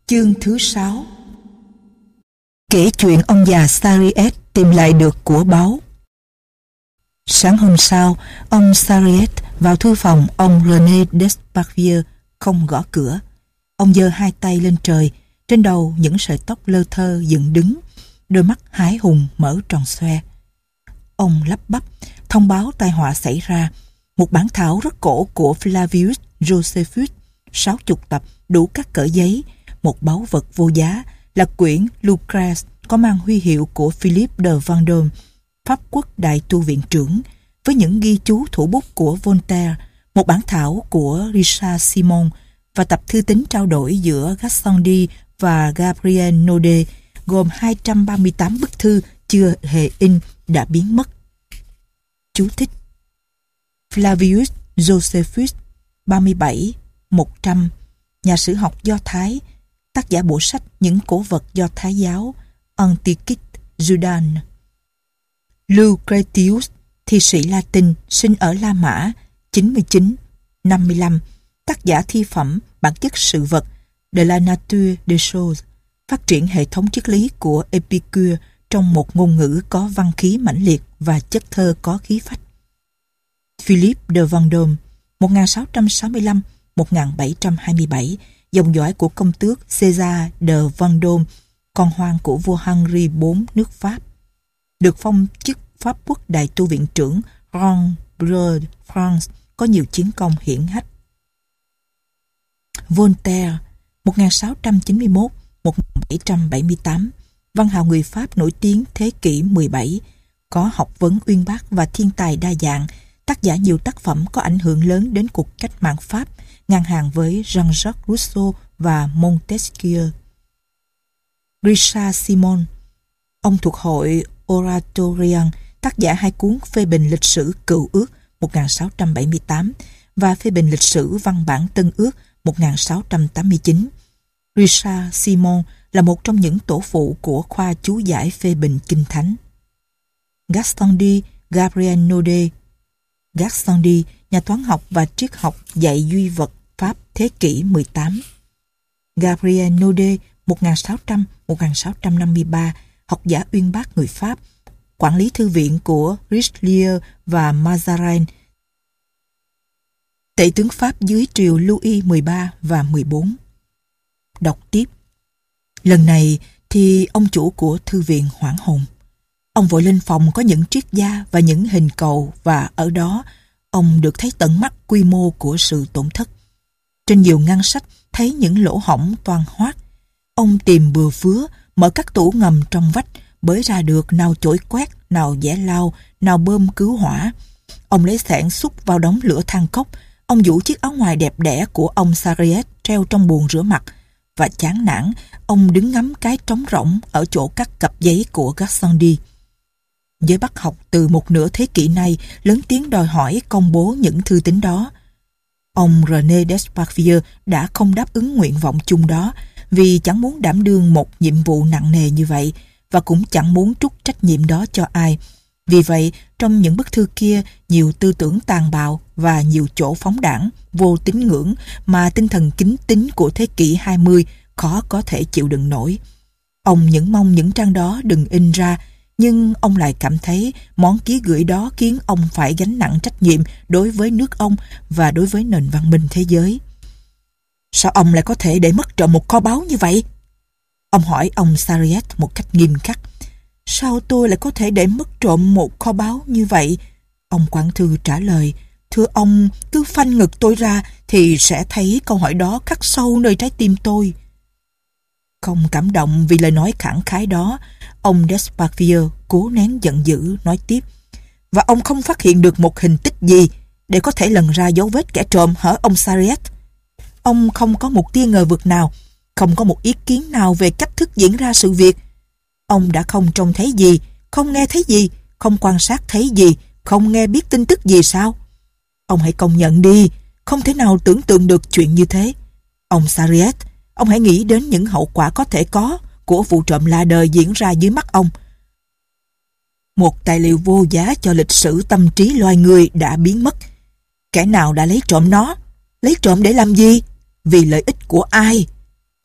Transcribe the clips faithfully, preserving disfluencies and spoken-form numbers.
Chương thứ sáu. Kể chuyện ông già Sariet tìm lại được của báu. Sáng hôm sau, ông Sariet vào thư phòng ông René Desparvieu không gõ cửa. Ông giơ hai tay lên trời, trên đầu những sợi tóc lơ thơ dựng đứng, đôi mắt hái hùng mở tròn xoe. Ông lắp bắp thông báo tai họa xảy ra. Một bản thảo rất cổ của Flavius Josephus, sáu chục tập đủ các cỡ giấy, một báu vật vô giá là quyển Lucrece có mang huy hiệu của Philip de Vendôme, Pháp quốc đại tu viện trưởng, với những ghi chú thủ bút của Voltaire, một bản thảo của Richard Simon và tập thư tín trao đổi giữa Gassendi và Gabriel Naudet, gồm hai trăm ba mươi tám bức thư chưa hề in đã biến mất. Chú thích: Flavius Josephus, ba mươi bảy một trăm, nhà sử học Do Thái, tác giả bộ sách Những cổ vật Do Thái giáo, Antiquit Judan. Lucretius, thi sĩ Latin, sinh ở La Mã, chín mươi chín năm mươi lăm, tác giả thi phẩm Bản chất sự vật, De la nature des choses, phát triển hệ thống triết lý của Epicure trong một ngôn ngữ có văn khí mãnh liệt và chất thơ có khí phách. Philip de Vendôme, một nghìn sáu trăm sáu mươi lăm đến một nghìn bảy trăm hai mươi bảy, dòng dõi của công tước César de Vendôme, con hoang của vua Henri the fourth nước Pháp, được phong chức Pháp quốc đại tu viện trưởng Grand Bleu France, có nhiều chiến công hiển hách. Voltaire, một nghìn sáu trăm chín mươi mốt đến một nghìn bảy trăm bảy mươi tám, văn hào người Pháp nổi tiếng thế kỷ mười bảy, có học vấn uyên bác và thiên tài đa dạng, tác giả nhiều tác phẩm có ảnh hưởng lớn đến cuộc cách mạng Pháp, ngang hàng với Jean-Jacques Rousseau và Montesquieu. Richard Simon, ông thuộc hội Oratorian, tác giả hai cuốn phê bình lịch sử Cựu ước một nghìn sáu trăm bảy mươi tám và phê bình lịch sử văn bản Tân ước một nghìn sáu trăm tám mươi chín. Richard Simon là một trong những tổ phụ của khoa chú giải phê bình kinh thánh. Gassendi Gabriel Naudet. Gassendi, nhà toán học và triết học dạy duy vật Pháp thế kỷ mười tám. Gabriel Naudet, một nghìn sáu trăm đến một nghìn sáu trăm năm mươi ba, học giả uyên bác người Pháp, quản lý thư viện của Richelieu và Mazarin, tể tướng Pháp dưới triều Louis mười ba và mười bốn. Đọc tiếp. Lần này thì ông chủ của thư viện hoảng hồn. Ông vội lên phòng có những triết gia và những hình cầu, và ở đó ông được thấy tận mắt quy mô của sự tổn thất. Trên nhiều ngăn sách thấy những lỗ hổng toang hoác. Ông tìm bừa phứa, mở các tủ ngầm trong vách, bới ra được nào chổi quét, nào giẻ lao, nào bơm cứu hỏa. Ông lấy xẻng xúc vào đống lửa than cốc. Ông vũ chiếc áo ngoài đẹp đẽ của ông Sariet treo trong bồn rửa mặt, và chán nản, ông đứng ngắm cái trống rỗng ở chỗ cắt cặp giấy của Gassendi. Giới bác học từ một nửa thế kỷ nay lớn tiếng đòi hỏi công bố những thư tín đó. Ông René Desparvieu đã không đáp ứng nguyện vọng chung đó, vì chẳng muốn đảm đương một nhiệm vụ nặng nề như vậy, và cũng chẳng muốn trút trách nhiệm đó cho ai. Vì vậy, trong những bức thư kia, nhiều tư tưởng tàn bạo và nhiều chỗ phóng đãng, vô tín ngưỡng mà tinh thần kính tín của thế kỷ hai mươi khó có thể chịu đựng nổi. Ông những mong những trang đó đừng in ra, nhưng ông lại cảm thấy món ký gửi đó khiến ông phải gánh nặng trách nhiệm đối với nước ông và đối với nền văn minh thế giới. Sao ông lại có thể để mất trộm một kho báu như vậy? Ông hỏi ông Sariet một cách nghiêm khắc. Sao tôi lại có thể để mất trộm một kho báu như vậy? Ông quản thư trả lời. Thưa ông, cứ phanh ngực tôi ra thì sẽ thấy câu hỏi đó khắc sâu nơi trái tim tôi. Không cảm động vì lời nói khẳng khái đó, ông Desparvieu cố nén giận dữ nói tiếp. Và ông không phát hiện được một hình tích gì để có thể lần ra dấu vết kẻ trộm hả ông Sariet? Ông không có một tia ngờ vực nào, không có một ý kiến nào về cách thức diễn ra sự việc. Ông đã không trông thấy gì, không nghe thấy gì, không quan sát thấy gì, không nghe biết tin tức gì sao? Ông hãy công nhận đi, không thể nào tưởng tượng được chuyện như thế. Ông Sariet, ông hãy nghĩ đến những hậu quả có thể có của vụ trộm lạ đời diễn ra dưới mắt ông. Một tài liệu vô giá cho lịch sử tâm trí loài người đã biến mất. Kẻ nào đã lấy trộm nó? Lấy trộm để làm gì? Vì lợi ích của ai?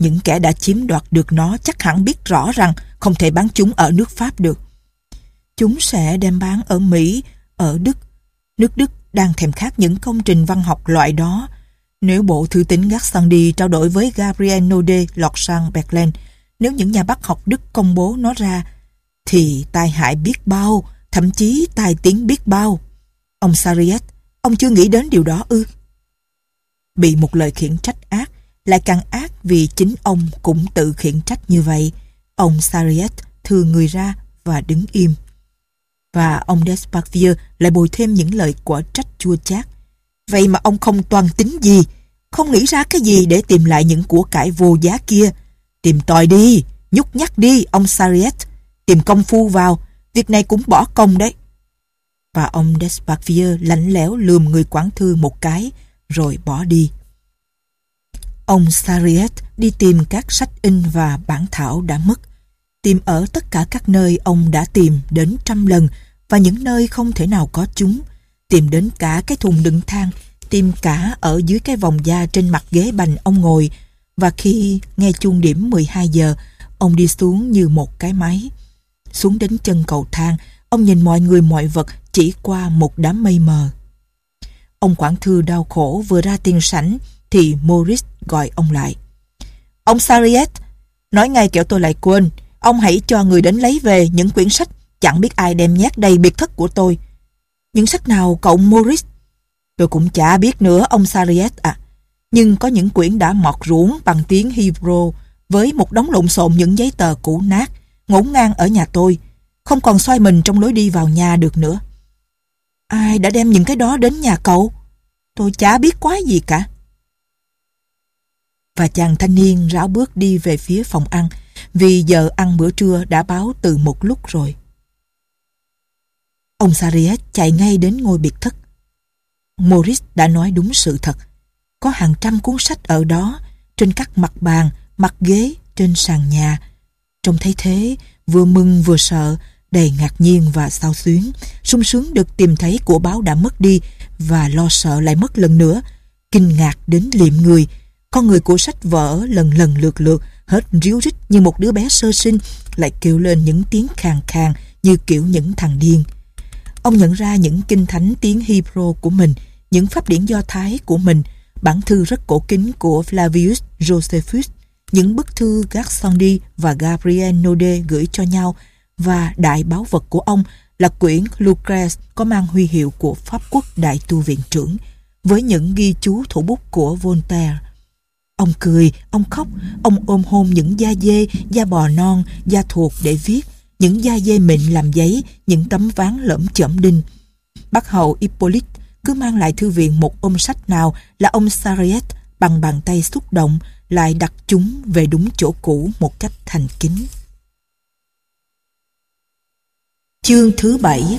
Những kẻ đã chiếm đoạt được nó chắc hẳn biết rõ rằng không thể bán chúng ở nước Pháp được. Chúng sẽ đem bán ở Mỹ, ở Đức. Nước Đức đang thèm khát những công trình văn học loại đó. Nếu bộ thư tín Gassendi trao đổi với Gabriel Naudet lọt sang Berlin, nếu những nhà bác học Đức công bố nó ra, thì tai hại biết bao, thậm chí tai tiếng biết bao. Ông Sarriette, ông chưa nghĩ đến điều đó ư? Bị một lời khiển trách ác, lại càng ác vì chính ông cũng tự khiển trách như vậy. Ông Sarriette thừ người ra và đứng im. Và ông Desparvieu lại bồi thêm những lời quở trách chua chát. Vậy mà ông không toan tính gì, không nghĩ ra cái gì để tìm lại những của cải vô giá kia. Tìm tòi đi, nhúc nhắc đi, ông Sarriette. Tìm công phu vào, việc này cũng bỏ công đấy. Và ông Desparvieu lạnh lẽo lườm người quản thư một cái, rồi bỏ đi. Ông Sarriette đi tìm các sách in và bản thảo đã mất. Tìm ở tất cả các nơi ông đã tìm đến trăm lần, và những nơi không thể nào có chúng. Tìm đến cả cái thùng đựng than, tìm cả ở dưới cái vòng da trên mặt ghế bành ông ngồi. Và khi nghe chuông điểm mười hai giờ, ông đi xuống như một cái máy. Xuống đến chân cầu thang, ông nhìn mọi người mọi vật chỉ qua một đám mây mờ. Ông quản thư đau khổ vừa ra tiền sảnh thì Maurice gọi ông lại. Ông Sarriette, nói ngay kẻo tôi lại quên. Ông hãy cho người đến lấy về những quyển sách chẳng biết ai đem nhét đầy biệt thất của tôi. Những sách nào cậu Maurice? Tôi cũng chả biết nữa ông Sarriette à. Nhưng có những quyển đã mọt ruỗng bằng tiếng Hebrew với một đống lộn xộn những giấy tờ cũ nát ngổn ngang ở nhà tôi, không còn xoay mình trong lối đi vào nhà được nữa. Ai đã đem những cái đó đến nhà cậu? Tôi chả biết quái gì cả. Và chàng thanh niên rảo bước đi về phía phòng ăn, vì giờ ăn bữa trưa đã báo từ một lúc rồi. Ông Sarriette chạy ngay đến ngôi biệt thất. Maurice đã nói đúng sự thật. Có hàng trăm cuốn sách ở đó, trên các mặt bàn, mặt ghế, trên sàn nhà. Trông thấy thế, vừa mừng vừa sợ, đầy ngạc nhiên và xao xuyến, sung sướng được tìm thấy của báo đã mất đi và lo sợ lại mất lần nữa, kinh ngạc đến liệm người. Con người của sách vở lần lần lượt lượt, hết ríu rít như một đứa bé sơ sinh, lại kêu lên những tiếng khàn khàn như kiểu những thằng điên. Ông nhận ra những kinh thánh tiếng Hebrew của mình, những pháp điển Do Thái của mình, bản thư rất cổ kính của Flavius Josephus, những bức thư Gassendi và Gabriel Naudet gửi cho nhau, và đại báu vật của ông là quyển Lucrece có mang huy hiệu của Pháp quốc đại tu viện trưởng, với những ghi chú thủ bút của Voltaire. Ông cười, ông khóc, ông ôm hôn những da dê, da bò non, da thuột để viết, những da dê mịn làm giấy, những tấm ván lởm chởm đinh. Bác hầu Hippolyte cứ mang lại thư viện một ôm sách nào là ông Sarriette bằng bàn tay xúc động lại đặt chúng về đúng chỗ cũ một cách thành kính. Chương thứ bảy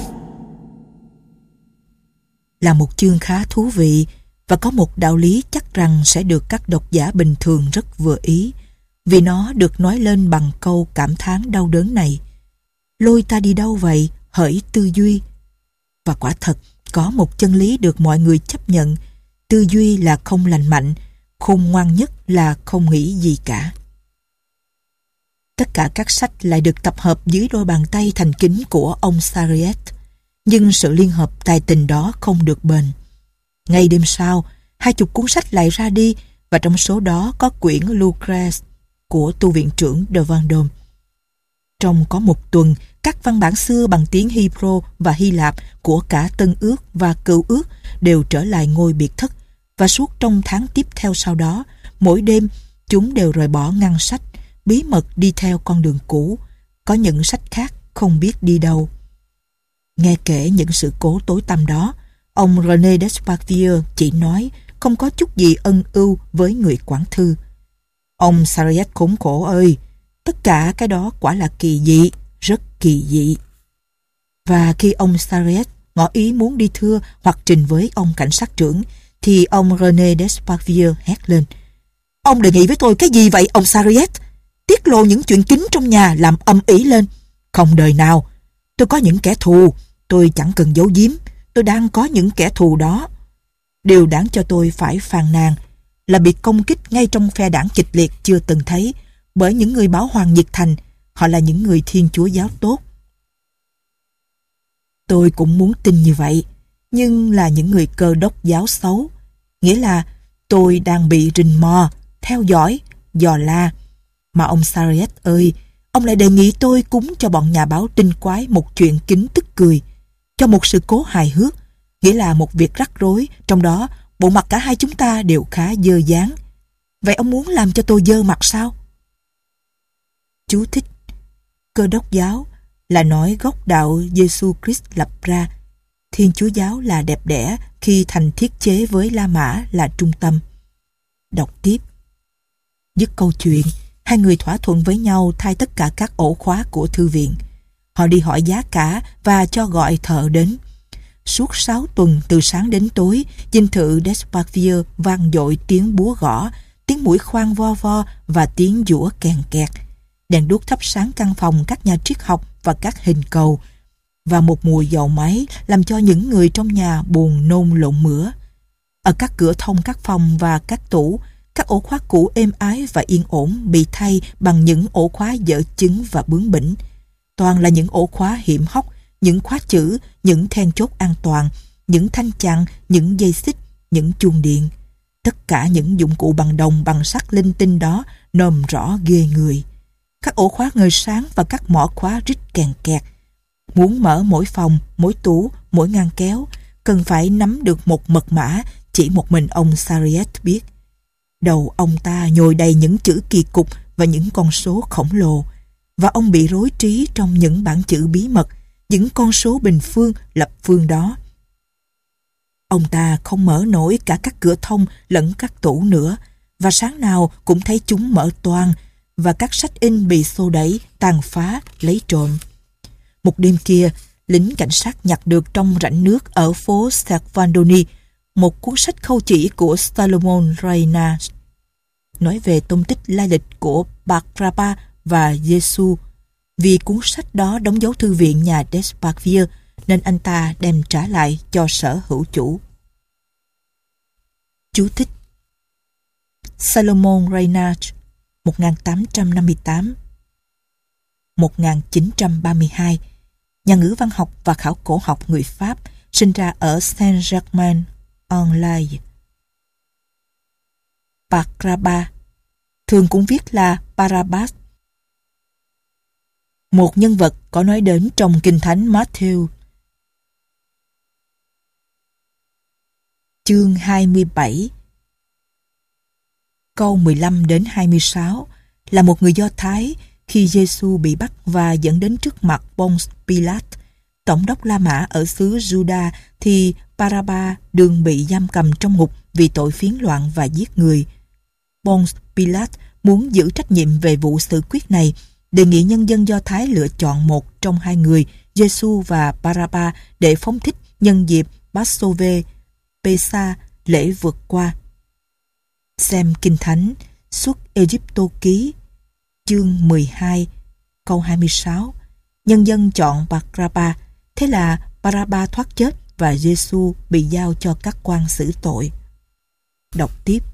là một chương khá thú vị và có một đạo lý chắc rằng sẽ được các độc giả bình thường rất vừa ý, vì nó được nói lên bằng câu cảm thán đau đớn này: lôi ta đi đâu vậy, hỡi tư duy? Và quả thật, có một chân lý được mọi người chấp nhận: tư duy là không lành mạnh, khôn ngoan nhất là không nghĩ gì cả. Tất cả các sách lại được tập hợp dưới đôi bàn tay thành kính của ông Sarriette, nhưng sự liên hợp tài tình đó không được bền. Ngay đêm sau, hai chục cuốn sách lại ra đi, và trong số đó có quyển Lucrece của tu viện trưởng de Vendôme. Trong có một tuần, các văn bản xưa bằng tiếng Hebrew và Hy Lạp của cả Tân Ước và Cựu Ước đều trở lại ngôi biệt thất, và suốt trong tháng tiếp theo sau đó, mỗi đêm chúng đều rời bỏ ngăn sách, bí mật đi theo con đường cũ, có những sách khác không biết đi đâu. Nghe kể những sự cố tối tăm đó, ông René Desparvieu chỉ nói không có chút gì ân ưu với người quản thư. Ông Sarriette khốn khổ ơi, tất cả cái đó quả là kỳ dị, rất kỳ dị. Và khi ông Sarriette ngỏ ý muốn đi thưa hoặc trình với ông cảnh sát trưởng, thì ông René Desparvieu hét lên: Ông đề nghị với tôi cái gì vậy ông Sarriette? Tiết lộ những chuyện kín trong nhà làm âm ỉ lên. Không đời nào. Tôi có những kẻ thù, tôi chẳng cần giấu giếm, tôi đang có những kẻ thù đó. Điều đáng cho tôi phải phàn nàn là bị công kích ngay trong phe đảng kịch liệt chưa từng thấy bởi những người bảo hoàng nhiệt thành. Họ là những người Thiên Chúa giáo tốt. Tôi cũng muốn tin như vậy, nhưng là những người Cơ Đốc giáo xấu. Nghĩa là tôi đang bị rình mò, theo dõi, dò la. Mà ông Sarriette ơi, ông lại đề nghị tôi cúng cho bọn nhà báo tinh quái một chuyện kín tức cười, cho một sự cố hài hước, nghĩa là một việc rắc rối, trong đó bộ mặt cả hai chúng ta đều khá dơ dáng. Vậy ông muốn làm cho tôi dơ mặt sao? Chú thích: Cơ Đốc giáo là nói gốc đạo Giêsu Christ lập ra. Thiên Chúa giáo là đẹp đẽ khi thành thiết chế với La Mã là trung tâm. Đọc tiếp. Dứt câu chuyện, hai người thỏa thuận với nhau thay tất cả các ổ khóa của thư viện. Họ đi hỏi giá cả và cho gọi thợ đến. Suốt sáu tuần từ sáng đến tối, dinh thự Desparvieu vang dội tiếng búa gõ, tiếng mũi khoan vo vo và tiếng giũa kèn kẹt. Đèn đuốc thắp sáng căn phòng các nhà triết học và các hình cầu, và một mùi dầu máy làm cho những người trong nhà buồn nôn lộn mửa. Ở các cửa thông các phòng và các tủ, các ổ khóa cũ êm ái và yên ổn bị thay bằng những ổ khóa dở chứng và bướng bỉnh. Toàn là những ổ khóa hiểm hóc, những khóa chữ, những then chốt an toàn, những thanh chặn, những dây xích, những chuông điện. Tất cả những dụng cụ bằng đồng bằng sắt linh tinh đó nôm rõ ghê người. Các ổ khóa ngời sáng và các mỏ khóa rít kèn kẹt. Muốn mở mỗi phòng, mỗi tủ, mỗi ngăn kéo, cần phải nắm được một mật mã chỉ một mình ông Sarriette biết. Đầu ông ta nhồi đầy những chữ kỳ cục và những con số khổng lồ, và ông bị rối trí trong những bảng chữ bí mật, những con số bình phương lập phương đó. Ông ta không mở nổi cả các cửa thông lẫn các tủ nữa, và sáng nào cũng thấy chúng mở toang, và các sách in bị xô đẩy, tàn phá, lấy trộm. Một đêm kia, lính cảnh sát nhặt được trong rãnh nước ở phố Servandoni một cuốn sách khâu chỉ của Salomon Reyna nói về tung tích lai lịch của Barraba và Giêsu. Vì cuốn sách đó đóng dấu thư viện nhà Desparvieu, nên anh ta đem trả lại cho sở hữu chủ. Chú thích: Salomon Reyna, một nghìn tám trăm năm mươi tám đến một nghìn chín trăm ba mươi hai, nhà ngữ văn học và khảo cổ học người Pháp, sinh ra ở Saint-Germain-en-Laye. Barraba, thường cũng viết là Barabbas, một nhân vật có nói đến trong Kinh Thánh Matthew chương hai mươi bảy câu mười lăm đến hai mươi sáu, là một người Do Thái. Khi Giêsu bị bắt và dẫn đến trước mặt Ponce Pilate, tổng đốc La Mã ở xứ Juda, thì Baraba đương bị giam cầm trong ngục vì tội phiến loạn và giết người. Ponce Pilate muốn giữ trách nhiệm về vụ xử quyết này, đề nghị nhân dân Do Thái lựa chọn một trong hai người, Giêsu và Baraba, để phóng thích nhân dịp Passover, Pesa, lễ vượt qua. Xem Kinh Thánh Xuất Ê-díp-tô ký chương mười hai câu hai mươi sáu. Nhân dân chọn Barraba, thế là Barraba thoát chết và Giêsu bị giao cho các quan xử tội. Đọc tiếp.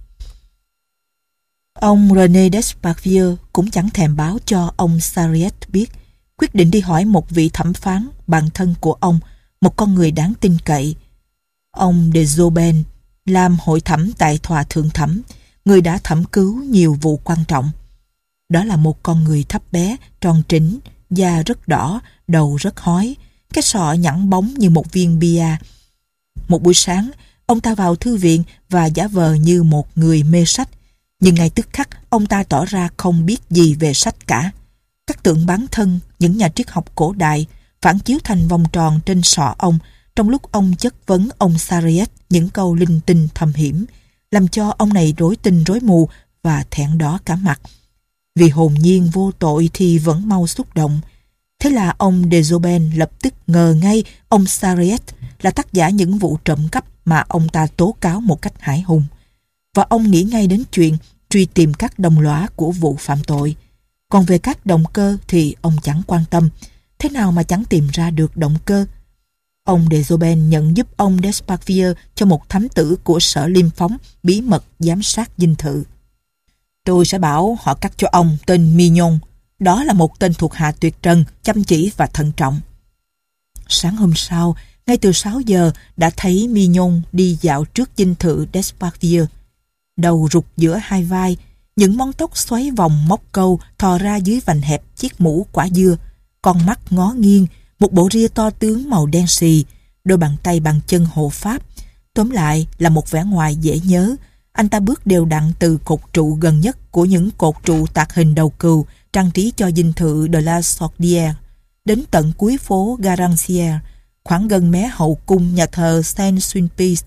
Ông René Desparvieu cũng chẳng thèm báo cho ông Sarriette biết, quyết định đi hỏi một vị thẩm phán bạn thân của ông, một con người đáng tin cậy. Ông de Zoben làm hội thẩm tại tòa thượng thẩm, người đã thẩm cứu nhiều vụ quan trọng. Đó là một con người thấp bé, tròn trĩnh, da rất đỏ, đầu rất hói, cái sọ nhẵn bóng như một viên bia. Một buổi sáng, ông ta vào thư viện và giả vờ như một người mê sách, nhưng ngay tức khắc ông ta tỏ ra không biết gì về sách cả. Các tượng bán thân, những nhà triết học cổ đại phản chiếu thành vòng tròn trên sọ ông, trong lúc ông chất vấn ông Sarriette những câu linh tinh thâm hiểm, làm cho ông này rối tinh rối mù và thẹn đỏ cả mặt. Vì hồn nhiên vô tội thì vẫn mau xúc động. Thế là ông de Zoben lập tức ngờ ngay ông Sarriette là tác giả những vụ trộm cắp mà ông ta tố cáo một cách hãi hùng. Và ông nghĩ ngay đến chuyện truy tìm các đồng lõa của vụ phạm tội. Còn về các động cơ thì ông chẳng quan tâm. Thế nào mà chẳng tìm ra được động cơ? Ông de Zoben nhận giúp ông Desparvieu cho một thám tử của sở liêm phóng bí mật giám sát dinh thự. Tôi sẽ bảo họ cắt cho ông tên Mignon. Đó là một tên thuộc hạ tuyệt trần, chăm chỉ và thận trọng. Sáng hôm sau, ngay từ sáu giờ đã thấy Mignon đi dạo trước dinh thự Desparvieu. Đầu rụt giữa hai vai, những món tóc xoáy vòng móc câu thò ra dưới vành hẹp chiếc mũ quả dưa, con mắt ngó nghiêng, một bộ ria to tướng màu đen xì, đôi bàn tay bằng chân hộ pháp. Tóm lại là một vẻ ngoài dễ nhớ. Anh ta bước đều đặn từ cột trụ gần nhất của những cột trụ tạc hình đầu cừu trang trí cho dinh thự de la Sordière, đến tận cuối phố Garancière, khoảng gần mé hậu cung nhà thờ Saint-Sulpice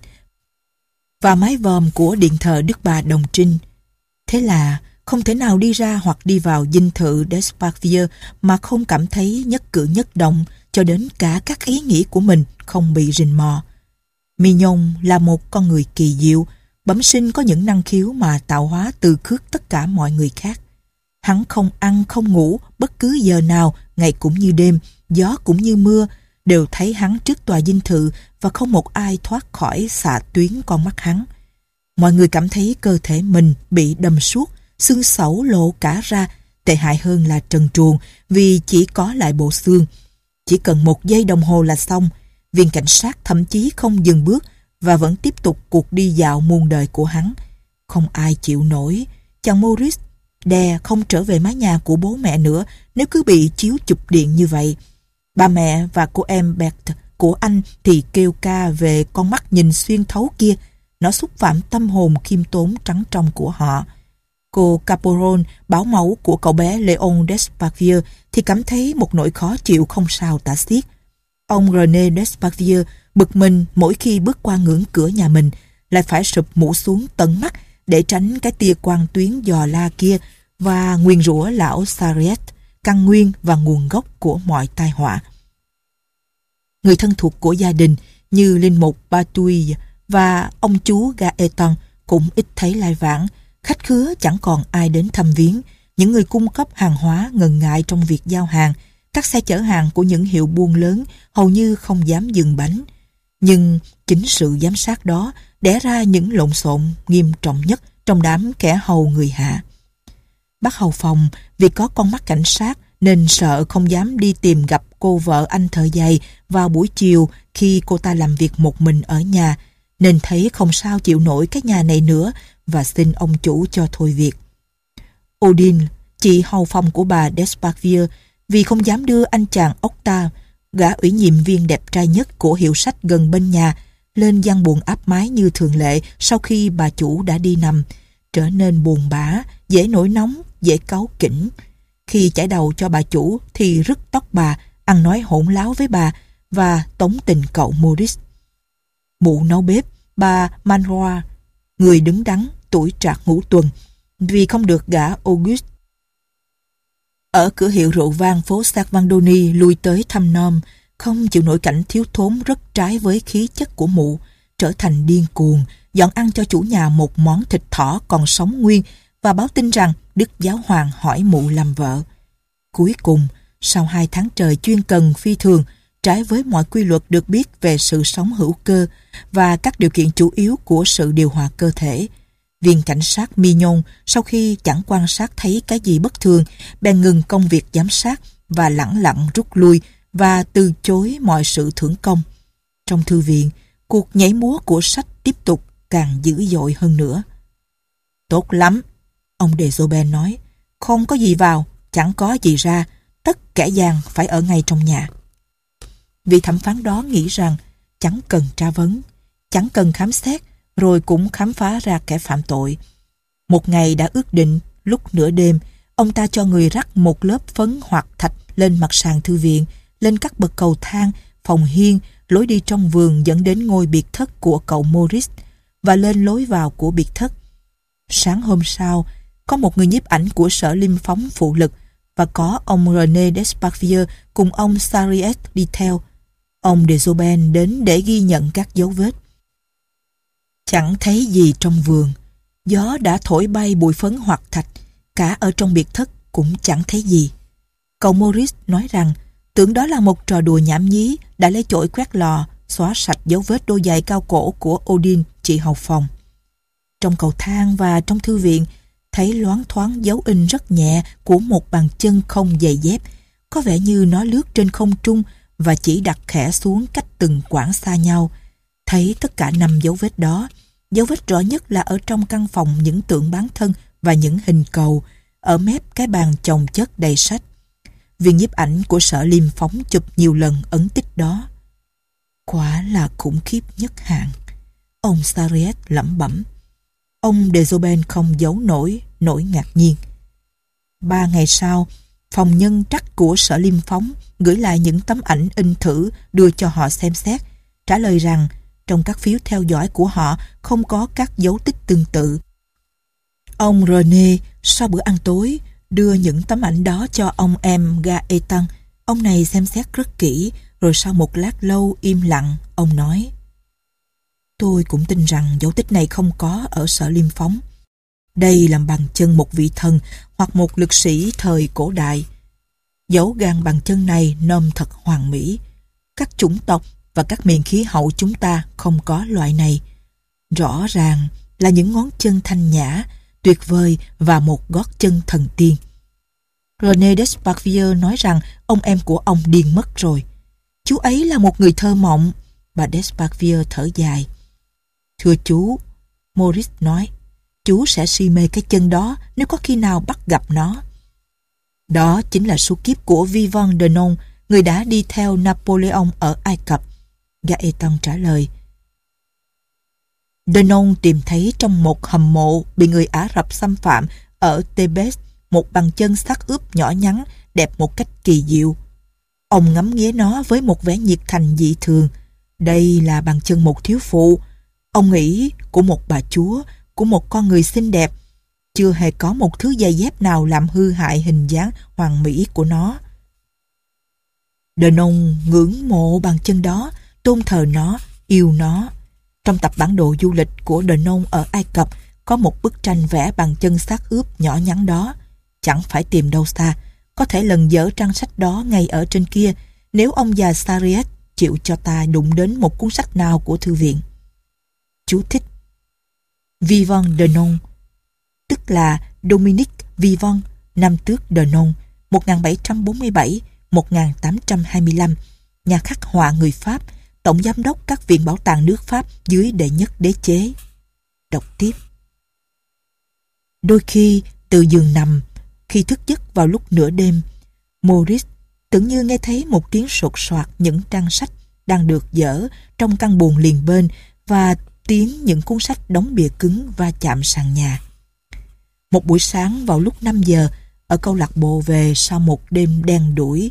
và mái vòm của điện thờ Đức Bà Đồng Trinh. Thế là không thể nào đi ra hoặc đi vào dinh thự Desparvieu mà không cảm thấy nhất cử nhất động, cho đến cả các ý nghĩ của mình không bị rình mò. Mignon là một con người kỳ diệu, bẩm sinh có những năng khiếu mà tạo hóa từ khước tất cả mọi người khác. Hắn không ăn không ngủ bất cứ giờ nào, ngày cũng như đêm, gió cũng như mưa, đều thấy hắn trước tòa dinh thự và không một ai thoát khỏi xạ tuyến con mắt hắn. Mọi người cảm thấy cơ thể mình bị đâm suốt, xương sẩu lộ cả ra, tệ hại hơn là trần truồng vì chỉ có lại bộ xương. Chỉ cần một giây đồng hồ là xong. Viên cảnh sát thậm chí không dừng bước và vẫn tiếp tục cuộc đi dạo muôn đời của hắn. Không ai chịu nổi. Chàng Maurice đè không trở về mái nhà của bố mẹ nữa nếu cứ bị chiếu chụp điện như vậy. Ba mẹ và cô em Berthe của anh thì kêu ca về con mắt nhìn xuyên thấu kia. Nó xúc phạm tâm hồn khiêm tốn trắng trong của họ. Cô Caporon, bảo mẫu của cậu bé Léon Desparvieu, thì cảm thấy một nỗi khó chịu không sao tả xiết. Ông René Desparvieu bực mình mỗi khi bước qua ngưỡng cửa nhà mình, lại phải sụp mũ xuống tận mắt để tránh cái tia quang tuyến dò la kia và nguyền rủa lão Sarriette, căn nguyên và nguồn gốc của mọi tai họa. Người thân thuộc của gia đình như linh mục Batouille và ông chú Gaeton cũng ít thấy lai vãng. Khách khứa chẳng còn ai đến thăm viếng. Những người cung cấp hàng hóa ngần ngại trong việc giao hàng. Các xe chở hàng của những hiệu buôn lớn hầu như không dám dừng bánh. Nhưng chính sự giám sát đó đẻ ra những lộn xộn nghiêm trọng nhất trong đám kẻ hầu người hạ. Bác hầu phòng vì có con mắt cảnh sát nên sợ không dám đi tìm gặp cô vợ anh thợ giày vào buổi chiều khi cô ta làm việc một mình ở nhà, nên thấy không sao chịu nổi cái nhà này nữa và xin ông chủ cho thôi việc. Odile, chị hầu phòng của bà Desparvieu, vì không dám đưa anh chàng Octave, gã ủy nhiệm viên đẹp trai nhất của hiệu sách gần bên nhà, lên giăng buồng áp mái như thường lệ sau khi bà chủ đã đi nằm, trở nên buồn bã, dễ nổi nóng, dễ cáu kỉnh. Khi chải đầu cho bà chủ thì rứt tóc bà, ăn nói hỗn láo với bà và tống tình cậu Maurice. Mụ nấu bếp, bà Manroy, người đứng đắn, tuổi trạc ngũ tuần, vì không được gả Auguste. Ở cửa hiệu rượu vang phố Saint-Vendôme lui tới thăm nom, không chịu nổi cảnh thiếu thốn rất trái với khí chất của mụ, trở thành điên cuồng, dọn ăn cho chủ nhà một món thịt thỏ còn sống nguyên và báo tin rằng Đức Giáo Hoàng hỏi mụ làm vợ. Cuối cùng, sau hai tháng trời chuyên cần phi thường, trái với mọi quy luật được biết về sự sống hữu cơ và các điều kiện chủ yếu của sự điều hòa cơ thể, viên cảnh sát Mignon sau khi chẳng quan sát thấy cái gì bất thường, bèn ngừng công việc giám sát và lẳng lặng rút lui và từ chối mọi sự thưởng công. Trong thư viện, cuộc nhảy múa của sách tiếp tục càng dữ dội hơn nữa. Tốt lắm, ông de Zoben nói, không có gì vào, chẳng có gì ra, tất kẻ gian phải ở ngay trong nhà. Vị thẩm phán đó nghĩ rằng chẳng cần tra vấn, chẳng cần khám xét, rồi cũng khám phá ra kẻ phạm tội. Một ngày đã ước định, lúc nửa đêm, ông ta cho người rắc một lớp phấn hoạt thạch lên mặt sàn thư viện, lên các bậc cầu thang, phòng hiên, lối đi trong vườn dẫn đến ngôi biệt thất của cậu Maurice và lên lối vào của biệt thất. Sáng hôm sau, có một người nhiếp ảnh của sở liêm phóng phụ lực và có ông René Desparvieu cùng ông Sarriette đi theo. Ông de Zoben đến để ghi nhận các dấu vết. Chẳng thấy gì trong vườn. Gió đã thổi bay bụi phấn hoạt thạch. Cả ở trong biệt thất cũng chẳng thấy gì. Cậu Maurice nói rằng Tưởng đó là một trò đùa nhảm nhí, đã lấy chổi quét lò, xóa sạch dấu vết đôi giày cao cổ của Odin, chị hầu phòng. Trong cầu thang và trong thư viện, thấy loáng thoáng dấu in rất nhẹ của một bàn chân không giày dép, có vẻ như nó lướt trên không trung và chỉ đặt khẽ xuống cách từng quãng xa nhau. Thấy tất cả năm dấu vết đó. Dấu vết rõ nhất là ở trong căn phòng những tượng bán thân và những hình cầu, ở mép cái bàn chồng chất đầy sách. Viên nhiếp ảnh của Sở Liêm phóng chụp nhiều lần ấn tích đó. Quả là khủng khiếp nhất hạng, ông Sariet lẩm bẩm. Ông Dezoben không giấu nổi nỗi ngạc nhiên. Ba ngày sau, phòng nhân trắc của Sở Liêm phóng gửi lại những tấm ảnh in thử đưa cho họ xem xét, trả lời rằng trong các phiếu theo dõi của họ không có các dấu tích tương tự. Ông René sau bữa ăn tối đưa những tấm ảnh đó cho ông em Gaetan. Ông này xem xét rất kỹ, rồi sau một lát lâu im lặng, ông nói: Tôi cũng tin rằng dấu tích này không có ở Sở Liêm phóng. Đây làm bằng chân một vị thần hoặc một lực sĩ thời cổ đại. Dấu gan bằng chân này nôm thật hoàn mỹ. Các chủng tộc và các miền khí hậu chúng ta không có loại này. Rõ ràng là những ngón chân thanh nhã, tuyệt vời và một gót chân thần tiên. René Desparvieu nói rằng ông em của ông điên mất rồi. Chú ấy là một người thơ mộng. Bà Desparvieu thở dài. Thưa chú, Maurice nói, chú sẽ si mê cái chân đó nếu có khi nào bắt gặp nó. Đó chính là số kiếp của Vivant de Non, người đã đi theo Napoleon ở Ai Cập. Gaetan trả lời. De Non tìm thấy trong một hầm mộ bị người Ả Rập xâm phạm ở Thebes một bàn chân xác ướp nhỏ nhắn, đẹp một cách kỳ diệu. Ông ngắm nghía nó với một vẻ nhiệt thành dị thường. Đây là bàn chân một thiếu phụ. Ông nghĩ của một bà chúa, của một con người xinh đẹp. Chưa hề có một thứ giày dép nào làm hư hại hình dáng hoàn mỹ của nó. De Non ngưỡng mộ bàn chân đó, tôn thờ nó, yêu nó. Trong tập bản đồ du lịch của De Non ở Ai Cập có một bức tranh vẽ bàn chân xác ướp nhỏ nhắn đó. Chẳng phải tìm đâu xa, có thể lần dở trang sách đó ngay ở trên kia, nếu ông già Sariet chịu cho ta đụng đến một cuốn sách nào của thư viện. Chú thích: Vivant de Non, tức là Dominique Vivant, năm tước de Non, một nghìn bảy trăm bốn mươi bảy đến một nghìn tám trăm hai mươi lăm, nhà khắc họa người Pháp, tổng giám đốc các viện bảo tàng nước Pháp dưới đệ nhất đế chế. Đọc tiếp. Đôi khi từ giường nằm, khi thức giấc vào lúc nửa đêm, Maurice tưởng như nghe thấy một tiếng sột soạt những trang sách đang được dở trong căn buồng liền bên và tiếng những cuốn sách đóng bìa cứng va chạm sàn nhà. Một buổi sáng vào lúc năm giờ, ở câu lạc bộ về sau một đêm đen đủi.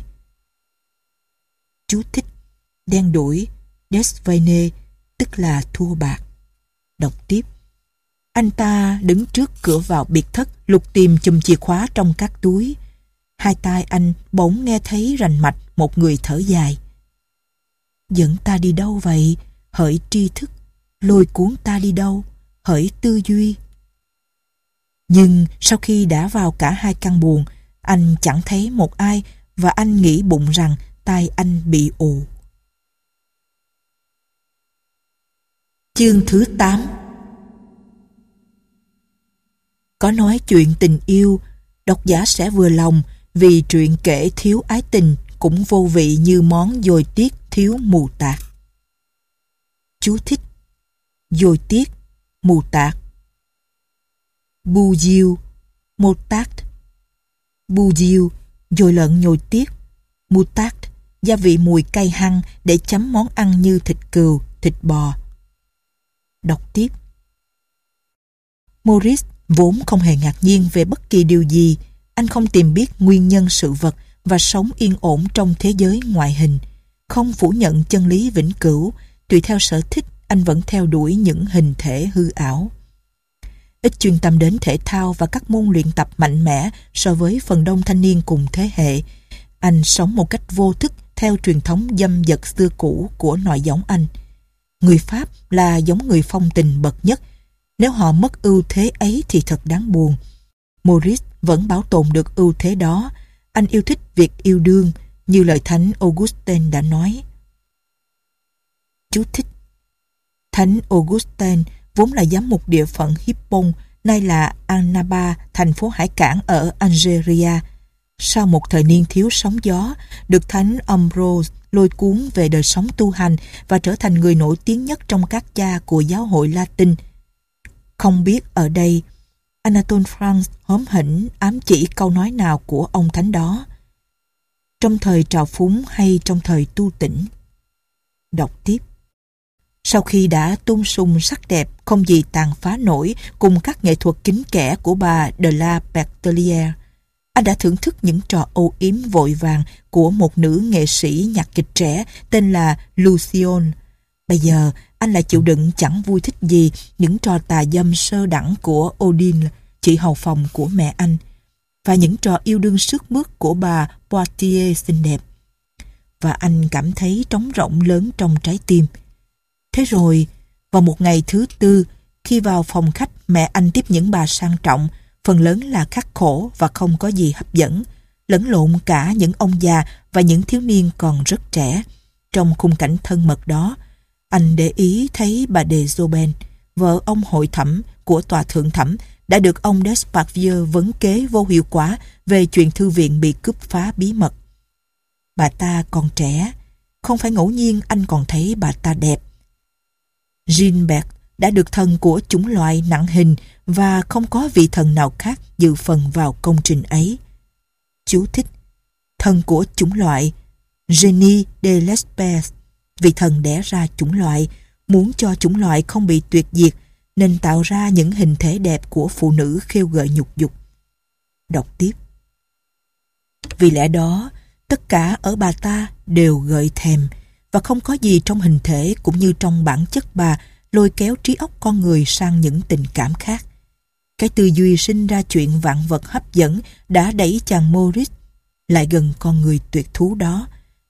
Chú thích: đen đủi, Desvaine, tức là thua bạc. Đọc tiếp. Anh ta đứng trước cửa vào biệt thất, lục tìm chùm chìa khóa trong các túi. Hai tai anh bỗng nghe thấy rành mạch một người thở dài. Dẫn ta đi đâu vậy? Hỡi tri thức. Lôi cuốn ta đi đâu? Hỡi tư duy. Nhưng sau khi đã vào cả hai căn buồng, anh chẳng thấy một ai và anh nghĩ bụng rằng tai anh bị ù. Chương thứ tám. Có nói chuyện tình yêu, độc giả sẽ vừa lòng vì truyện kể thiếu ái tình cũng vô vị như món dồi tiết thiếu mù tạt. Chú thích: dồi tiết, mù tạt. Bu diêu, mô tát. Bu diêu, dồi lợn nhồi tiết. Mù tát, gia vị mùi cay hăng để chấm món ăn như thịt cừu, thịt bò. Đọc tiếp. Maurice vốn không hề ngạc nhiên về bất kỳ điều gì. Anh không tìm biết nguyên nhân sự vật và sống yên ổn trong thế giới ngoại hình. Không phủ nhận chân lý vĩnh cửu, tùy theo sở thích anh vẫn theo đuổi những hình thể hư ảo. Ít chuyên tâm đến thể thao và các môn luyện tập mạnh mẽ so với phần đông thanh niên cùng thế hệ. Anh sống một cách vô thức theo truyền thống dâm dật xưa cũ của nội giống anh. Người Pháp là giống người phong tình bậc nhất. Nếu họ mất ưu thế ấy thì thật đáng buồn. Maurice vẫn bảo tồn được ưu thế đó. Anh yêu thích việc yêu đương, như lời Thánh Augustine đã nói. Chú thích: Thánh Augustine vốn là giám mục địa phận Hippon, nay là Annaba, thành phố hải cảng ở Algeria. Sau một thời niên thiếu sóng gió, được Thánh Ambrose lôi cuốn về đời sống tu hành và trở thành người nổi tiếng nhất trong các cha của giáo hội Latin. Không biết ở đây Anatole France hóm hỉnh ám chỉ câu nói nào của ông thánh đó, trong thời trào phúng hay trong thời tu tĩnh. Đọc tiếp: Sau khi đã tôn sùng sắc đẹp không gì tàn phá nổi cùng các nghệ thuật kính kẽ của bà de la Bertellière, anh đã thưởng thức những trò âu yếm vội vàng của một nữ nghệ sĩ nhạc kịch trẻ tên là Lucien. Bây giờ anh lại chịu đựng chẳng vui thích gì những trò tà dâm sơ đẳng của Odile, chị hầu phòng của mẹ anh, và những trò yêu đương sức mướt của bà Poitiers xinh đẹp. Và anh cảm thấy trống rỗng lớn trong trái tim. Thế rồi, vào một ngày thứ tư, khi vào phòng khách mẹ anh tiếp những bà sang trọng, phần lớn là khắc khổ và không có gì hấp dẫn, lẫn lộn cả những ông già và những thiếu niên còn rất trẻ. Trong khung cảnh thân mật đó, anh để ý thấy bà de Zoben, vợ ông hội thẩm của tòa thượng thẩm, đã được ông Desparvieu vấn kế vô hiệu quả về chuyện thư viện bị cướp phá bí mật. Bà ta còn trẻ, không phải ngẫu nhiên anh còn thấy bà ta đẹp. Gilbert đã được thần của chủng loại nặng hình và không có vị thần nào khác dự phần vào công trình ấy. Chú thích: Thần của chủng loại, Génie de l'espèce, vị thần đẻ ra chủng loại, muốn cho chủng loại không bị tuyệt diệt nên tạo ra những hình thể đẹp của phụ nữ khêu gợi nhục dục. Đọc tiếp: Vì lẽ đó, tất cả ở bà ta đều gợi thèm, và không có gì trong hình thể cũng như trong bản chất bà lôi kéo trí óc con người sang những tình cảm khác. Cái tư duy sinh ra chuyện vạn vật hấp dẫn đã đẩy chàng Maurice lại gần con người tuyệt thú đó.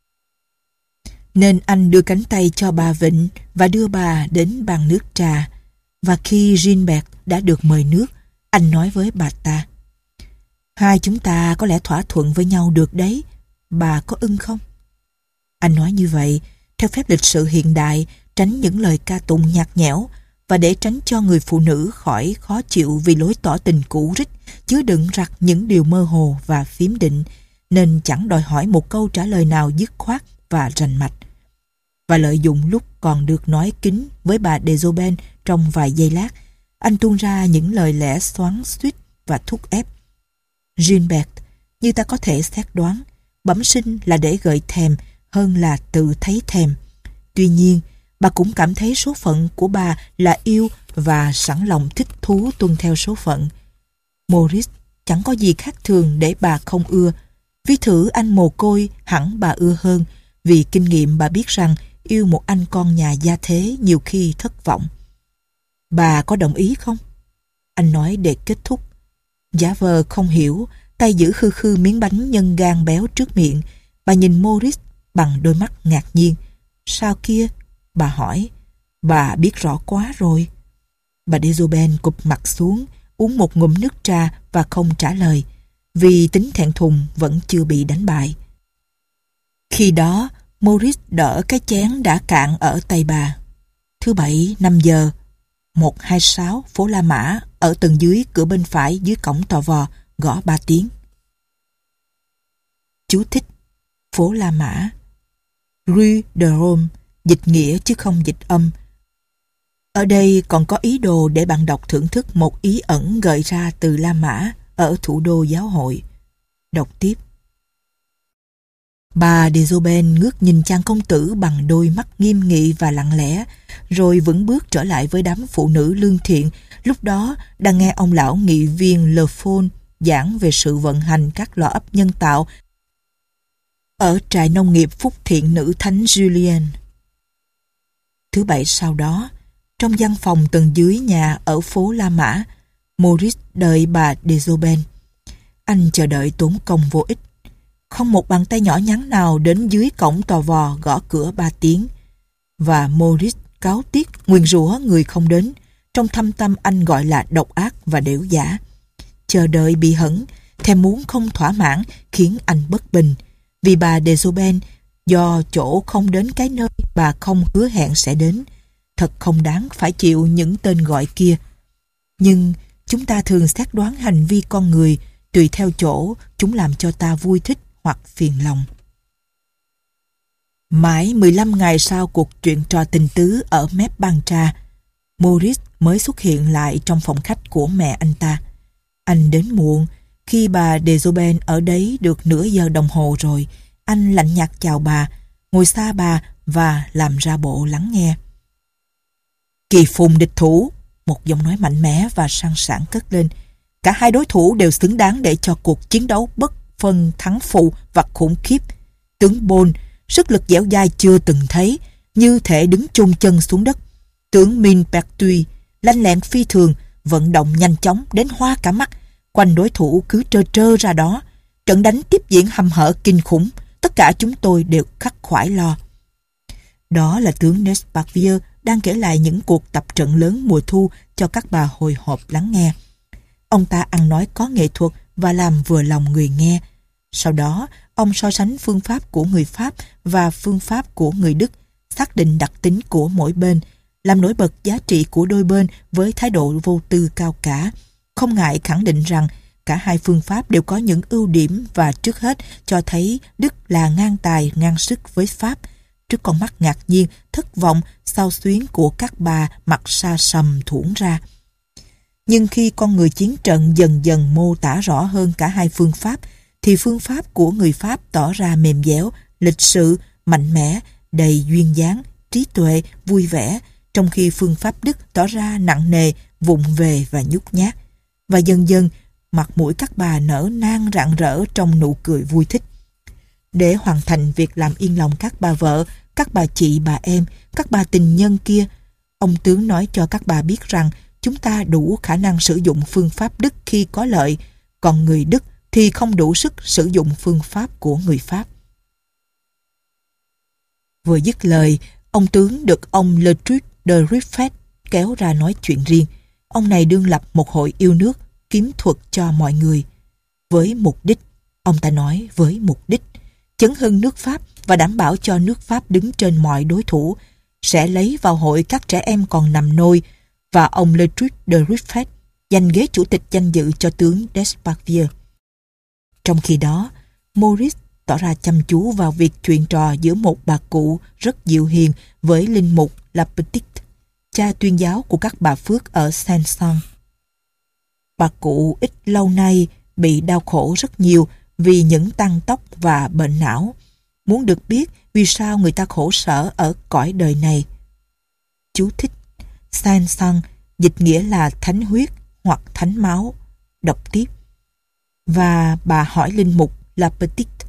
Nên anh đưa cánh tay cho bà vịn và đưa bà đến bàn nước trà. Và khi Gilbert đã được mời nước, anh nói với bà ta: Hai chúng ta có lẽ thỏa thuận với nhau được đấy, bà có ưng không? Anh nói như vậy theo phép lịch sự hiện đại, tránh những lời ca tụng nhạt nhẽo, và để tránh cho người phụ nữ khỏi khó chịu vì lối tỏ tình cũ rích, chứa đựng rặc những điều mơ hồ và phím định, nên chẳng đòi hỏi một câu trả lời nào dứt khoát và rành mạch. Và lợi dụng lúc còn được nói kín với bà de Zoben trong vài giây lát, anh tuôn ra những lời lẽ xoắn xuýt và thúc ép. Gilbert, như ta có thể xét đoán, bẩm sinh là để gợi thèm hơn là tự thấy thèm. Tuy nhiên, bà cũng cảm thấy số phận của bà là yêu và sẵn lòng thích thú tuân theo số phận. Maurice chẳng có gì khác thường để bà không ưa. Ví thử anh mồ côi hẳn bà ưa hơn, vì kinh nghiệm bà biết rằng yêu một anh con nhà gia thế nhiều khi thất vọng. Bà có đồng ý không? Anh nói để kết thúc. Giả vờ không hiểu, tay giữ khư khư miếng bánh nhân gan béo trước miệng, bà nhìn Maurice bằng đôi mắt ngạc nhiên. Sao kia? Bà hỏi. Bà biết rõ quá rồi. Bà de Zoben cụp mặt xuống, uống một ngụm nước trà và không trả lời, vì tính thẹn thùng vẫn chưa bị đánh bại. Khi đó, Maurice đỡ cái chén đã cạn ở tay bà. Thứ bảy, năm giờ, một hai sáu phố La Mã, ở tầng dưới cửa bên phải dưới cổng tò vò, gõ ba tiếng. Chú thích: phố La Mã, Rue de Rome, dịch nghĩa chứ không dịch âm. Ở đây còn có ý đồ để bạn đọc thưởng thức một ý ẩn gợi ra từ La Mã ở thủ đô giáo hội. Đọc tiếp. Bà de Zoben ngước nhìn chàng công tử bằng đôi mắt nghiêm nghị và lặng lẽ, rồi vững bước trở lại với đám phụ nữ lương thiện, lúc đó đang nghe ông lão nghị viên Le Fon giảng về sự vận hành các lò ấp nhân tạo ở trại nông nghiệp phúc thiện nữ thánh Julien. Thứ bảy sau đó, trong văn phòng tầng dưới nhà ở phố La Mã, Maurice đợi bà de Zoben. Anh chờ đợi tốn công vô ích. Không một bàn tay nhỏ nhắn nào đến dưới cổng tò vò gõ cửa ba tiếng. Và Maurice cáo tiếc nguyền rủa người không đến. Trong thâm tâm anh gọi là độc ác và đểu giả. Chờ đợi bị hẫn, thèm muốn không thỏa mãn khiến anh bất bình. vì bà Desoben do chỗ không đến cái nơi bà không hứa hẹn sẽ đến. Thật không đáng phải chịu những tên gọi kia. Nhưng chúng ta thường xét đoán hành vi con người tùy theo chỗ chúng làm cho ta vui thích hoặc phiền lòng. Mãi mười lăm ngày sau cuộc chuyện trò tình tứ ở mép bàn trà, Maurice mới xuất hiện lại trong phòng khách của mẹ anh ta. Anh đến muộn. Khi bà Desoben ở đấy được nửa giờ đồng hồ rồi, anh lạnh nhạt chào bà, ngồi xa bà và làm ra bộ lắng nghe. Kỳ phùng địch thủ, một giọng nói mạnh mẽ và sang sảng cất lên. Cả hai đối thủ đều xứng đáng để cho cuộc chiến đấu bất phân thắng phụ và khủng khiếp. Tướng Bôn, sức lực dẻo dai chưa từng thấy, như thể đứng chôn chân xuống đất. Tướng Millepertuis, lanh lẹn phi thường, vận động nhanh chóng đến hoa cả mắt. Quanh đối thủ cứ trơ trơ ra đó. Trận đánh tiếp diễn hăm hở kinh khủng. Tất cả chúng tôi đều khắc khoải lo. Đó là tướng Desparvieu đang kể lại những cuộc tập trận lớn mùa thu cho các bà hồi hộp lắng nghe. Ông ta ăn nói có nghệ thuật và làm vừa lòng người nghe. Sau đó, ông so sánh phương pháp của người Pháp và phương pháp của người Đức, xác định đặc tính của mỗi bên, làm nổi bật giá trị của đôi bên với thái độ vô tư cao cả, không ngại khẳng định rằng cả hai phương pháp đều có những ưu điểm và trước hết cho thấy Đức là ngang tài ngang sức với Pháp. Trước con mắt ngạc nhiên, thất vọng, xao xuyến của các bà mặt sa sầm thủng ra. Nhưng khi con người chiến trận dần dần mô tả rõ hơn cả hai phương pháp, thì phương pháp của người Pháp tỏ ra mềm dẻo, lịch sự, mạnh mẽ, đầy duyên dáng, trí tuệ, vui vẻ, trong khi phương pháp Đức tỏ ra nặng nề, vụng về và nhút nhát. Và dần dần, mặt mũi các bà nở nang rạng rỡ trong nụ cười vui thích. Để hoàn thành việc làm yên lòng các bà vợ, các bà chị, bà em, các bà tình nhân kia, ông tướng nói cho các bà biết rằng chúng ta đủ khả năng sử dụng phương pháp Đức khi có lợi, còn người Đức thì không đủ sức sử dụng phương pháp của người Pháp. Vừa dứt lời, ông tướng được ông Le Truc de Ruffet kéo ra nói chuyện riêng. Ông này đương lập một hội yêu nước, kiếm thuật cho mọi người. Với mục đích, ông ta nói với mục đích, chấn hưng nước Pháp và đảm bảo cho nước Pháp đứng trên mọi đối thủ, sẽ lấy vào hội các trẻ em còn nằm nôi, và ông Le Truc de Ruffet giành ghế chủ tịch danh dự cho tướng Desparvieu. Trong khi đó, Maurice tỏ ra chăm chú vào việc chuyện trò giữa một bà cụ rất dịu hiền với linh mục La Petite, cha tuyên giáo của các bà Phước ở Saint-Saëns. Bà cụ ít lâu nay bị đau khổ rất nhiều vì những tăng tóc và bệnh não. Muốn được biết vì sao người ta khổ sở ở cõi đời này. Chú thích: Saint-Saëns dịch nghĩa là thánh huyết hoặc thánh máu. Đọc tiếp. Và bà hỏi linh mục La Petite: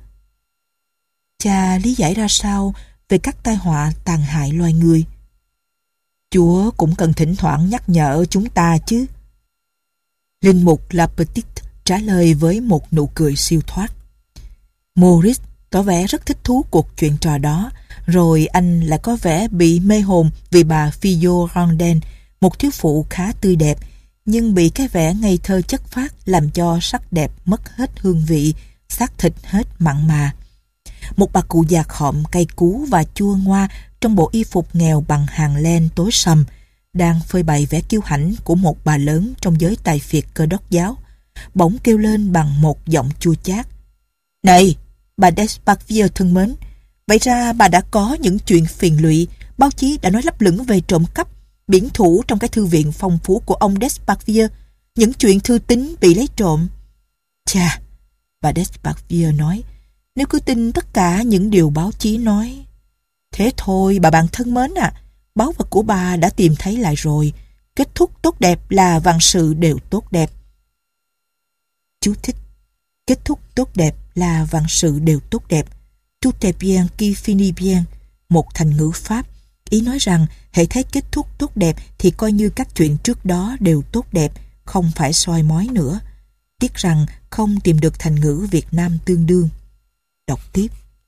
cha lý giải ra sao về các tai họa tàn hại loài người? Chúa cũng cần thỉnh thoảng nhắc nhở chúng ta chứ. Linh mục La Petite trả lời với một nụ cười siêu thoát. Maurice tỏ vẻ rất thích thú cuộc chuyện trò đó, rồi anh lại có vẻ bị mê hồn vì bà Fillot Rondin, một thiếu phụ khá tươi đẹp, nhưng bị cái vẻ ngây thơ chất phác làm cho sắc đẹp mất hết hương vị, xác thịt hết mặn mà. Một bà cụ già khọm, cay cú và chua ngoa trong bộ y phục nghèo bằng hàng len tối sầm, đang phơi bày vẻ kiêu hãnh của một bà lớn trong giới tài phiệt Cơ Đốc giáo, bỗng kêu lên bằng một giọng chua chát: Này, bà Desparvieu thân mến, vậy ra bà đã có những chuyện phiền lụy, báo chí đã nói lấp lửng về trộm cắp, biển thủ trong cái thư viện phong phú của ông Desparvieu, những chuyện thư tín bị lấy trộm. Chà, bà Desparvieu nói, nếu cứ tin tất cả những điều báo chí nói. Thế thôi, bà bạn thân mến ạ, à, báu vật của bà đã tìm thấy lại rồi. Kết thúc tốt đẹp là vạn sự đều tốt đẹp. Chú thích: kết thúc tốt đẹp là vạn sự đều tốt đẹp. Tout est bien qui finit bien, một thành ngữ Pháp. Ý nói rằng hễ thấy kết thúc tốt đẹp thì coi như các chuyện trước đó đều tốt đẹp, không phải soi mói nữa. Tiếc rằng không tìm được thành ngữ Việt Nam tương đương. Đọc tiếp.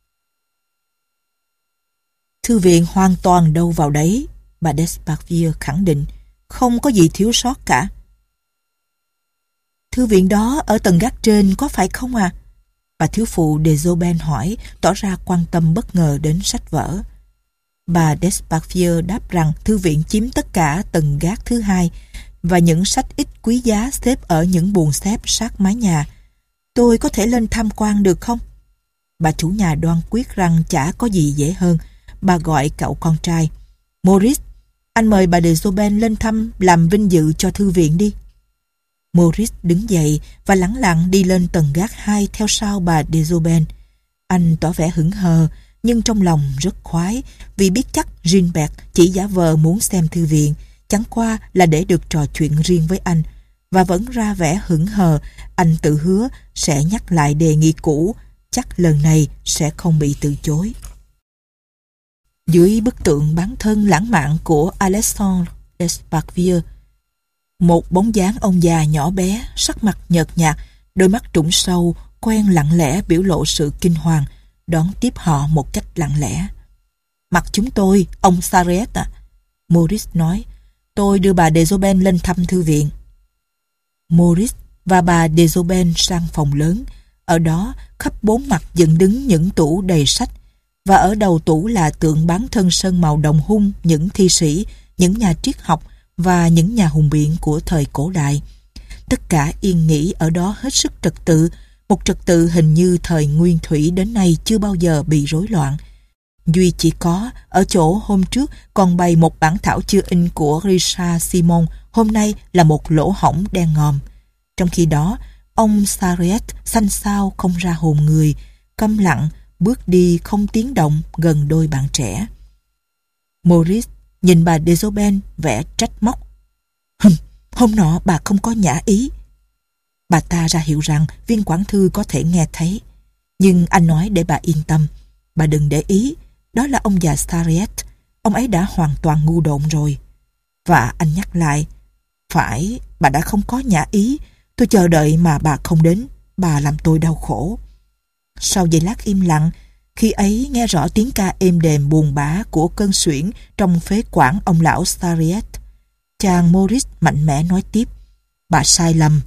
Thư viện hoàn toàn đâu vào đấy, bà Desparvieu khẳng định, không có gì thiếu sót cả. Thư viện đó ở tầng gác trên có phải không à? Bà thiếu phụ Desoben hỏi, tỏ ra quan tâm bất ngờ đến sách vở. Bà Desparvieu đáp rằng thư viện chiếm tất cả tầng gác thứ hai và những sách ít quý giá xếp ở những buồng xếp sát mái nhà. Tôi có thể lên tham quan được không? Bà chủ nhà đoan quyết rằng chả có gì dễ hơn. Bà gọi cậu con trai. Maurice, anh mời bà Desoben lên thăm làm vinh dự cho thư viện đi. Maurice đứng dậy và lẳng lặng đi lên tầng gác hai theo sau bà Desoben. Anh tỏ vẻ hững hờ, nhưng trong lòng rất khoái vì biết chắc Gilbert chỉ giả vờ muốn xem thư viện, chẳng qua là để được trò chuyện riêng với anh, và vẫn ra vẻ hững hờ. Anh tự hứa sẽ nhắc lại đề nghị cũ, chắc lần này sẽ không bị từ chối. Dưới bức tượng bán thân lãng mạn của Alexandre Desparvieu, một bóng dáng ông già nhỏ bé, sắc mặt nhợt nhạt, đôi mắt trũng sâu, quen lặng lẽ biểu lộ sự kinh hoàng, đón tiếp họ một cách lặng lẽ. Mặt chúng tôi, ông Sarriette à, Maurice nói, tôi đưa bà Desoben lên thăm thư viện. Maurice và bà Desoben sang phòng lớn. Ở đó, khắp bốn mặt dựng đứng những tủ đầy sách, và ở đầu tủ là tượng bán thân sơn màu đồng hung những thi sĩ, những nhà triết học và những nhà hùng biện của thời cổ đại. Tất cả yên nghỉ ở đó hết sức trật tự, một trật tự hình như thời nguyên thủy đến nay chưa bao giờ bị rối loạn. Duy chỉ có ở chỗ hôm trước còn bày một bản thảo chưa in của Richard Simon, hôm nay là một lỗ hổng đen ngòm. Trong khi đó, ông Sarriette xanh xao không ra hồn người, câm lặng, bước đi không tiếng động gần đôi bạn trẻ. Maurice nhìn bà Desoben vẻ trách móc. Hừm, hôm nọ bà không có nhã ý. Bà ta ra hiệu rằng viên quản thư có thể nghe thấy. Nhưng anh nói để bà yên tâm. Bà đừng để ý, đó là ông già Sarriette. Ông ấy đã hoàn toàn ngu độn rồi. Và anh nhắc lại, phải, bà đã không có nhã ý. Tôi chờ đợi mà bà không đến. Bà làm tôi đau khổ. Sau giây lát im lặng, khi ấy nghe rõ tiếng ca êm đềm buồn bã của cơn suyễn trong phế quản ông lão Sarriette. Chàng Maurice mạnh mẽ nói tiếp, bà sai lầm.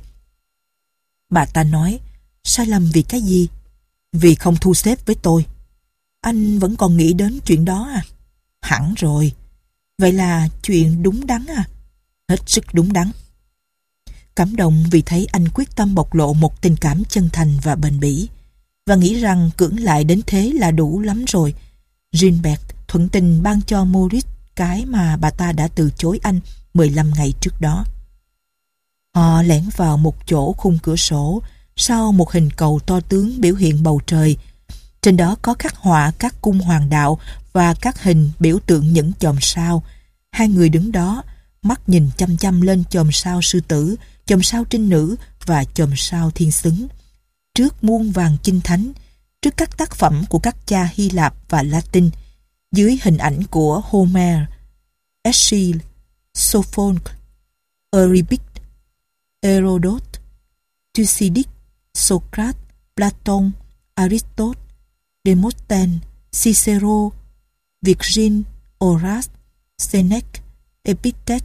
Bà ta nói, sai lầm vì cái gì? Vì không thu xếp với tôi. Anh vẫn còn nghĩ đến chuyện đó à? Hẳn rồi. Vậy là chuyện đúng đắn à? Hết sức đúng đắn. Cảm động vì thấy anh quyết tâm bộc lộ một tình cảm chân thành và bền bỉ, và nghĩ rằng cưỡng lại đến thế là đủ lắm rồi. Gilbert thuận tình ban cho Maurice cái mà bà ta đã từ chối anh mười lăm ngày trước đó. Họ lẻn vào một chỗ khung cửa sổ sau một hình cầu to tướng biểu hiện bầu trời. Trên đó có khắc họa các cung hoàng đạo và các hình biểu tượng những chòm sao. Hai người đứng đó, mắt nhìn chăm chăm lên chòm sao sư tử, chòm sao trinh nữ và chòm sao thiên xứng. Trước muôn vàng chinh thánh, trước các tác phẩm của các cha Hy Lạp và Latin, dưới hình ảnh của Homer, Eschyle, Sophocles, Eurypides, Herodote, Thucydides, Socrates, Platon, Aristotle, Demosthenes, Cicero, Virgil, Horace, Seneca, Epictet.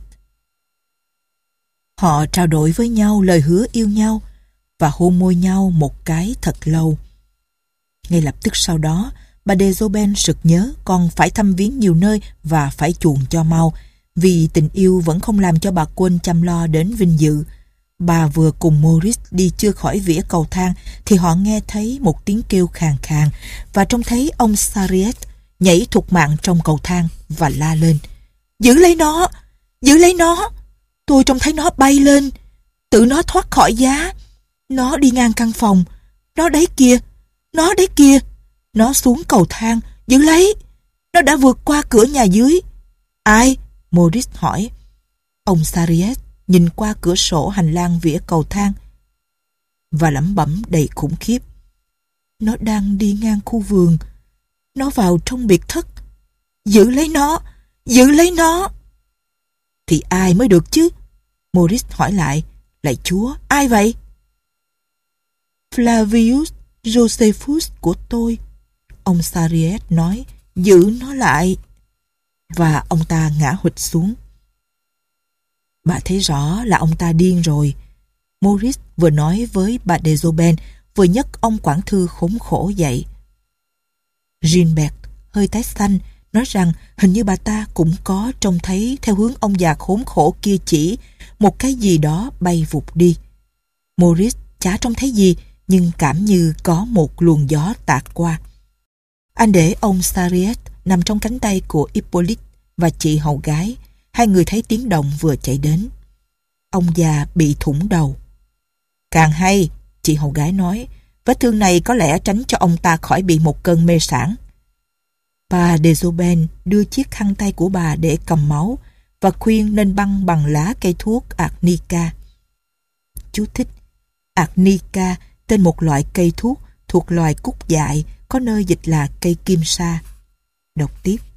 Họ trao đổi với nhau lời hứa yêu nhau và hôn môi nhau một cái thật lâu. Ngay lập tức sau đó, bà Desoben sực nhớ còn phải thăm viếng nhiều nơi và phải chuồn cho mau, vì tình yêu vẫn không làm cho bà quên chăm lo đến vinh dự. Bà vừa cùng Maurice đi chưa khỏi vỉa cầu thang thì họ nghe thấy một tiếng kêu khàn khàn và trông thấy ông Sarriette nhảy thục mạng trong cầu thang và la lên: Giữ lấy nó! Giữ lấy nó! Tôi trông thấy nó bay lên, tự nó thoát khỏi giá. Nó đi ngang căn phòng. Nó đấy kìa! Nó đấy kìa! Nó xuống cầu thang. Giữ lấy! Nó đã vượt qua cửa nhà dưới. Ai? Maurice hỏi. Ông Sarriette nhìn qua cửa sổ hành lang vỉa cầu thang và lẩm bẩm đầy khủng khiếp: Nó đang đi ngang khu vườn. Nó vào trong biệt thất. Giữ lấy nó! Giữ lấy nó! Thì ai mới được chứ? Maurice hỏi lại. Lạy Chúa, ai vậy? Flavius Josephus của tôi, ông Sarriette nói. Giữ nó lại. Và ông ta ngã hụt xuống. Bà thấy rõ là ông ta điên rồi. Maurice vừa nói với bà Desoben, vừa nhấc ông quản thư khốn khổ dậy. Gilbert hơi tái xanh, nói rằng hình như bà ta cũng có trông thấy theo hướng ông già khốn khổ kia chỉ một cái gì đó bay vụt đi. Maurice chả trông thấy gì, nhưng cảm như có một luồng gió tạt qua. Anh để ông Sariette nằm trong cánh tay của Hippolyte và chị hầu gái. Hai người thấy tiếng động vừa chạy đến. Ông già bị thủng đầu. Càng hay, chị hầu gái nói, vết thương này có lẽ tránh cho ông ta khỏi bị một cơn mê sảng. Bà Desoben đưa chiếc khăn tay của bà để cầm máu và khuyên nên băng bằng lá cây thuốc Arnica. Chú thích: Arnica, tên một loại cây thuốc thuộc loài cúc dại, có nơi dịch là cây kim sa. Đọc tiếp.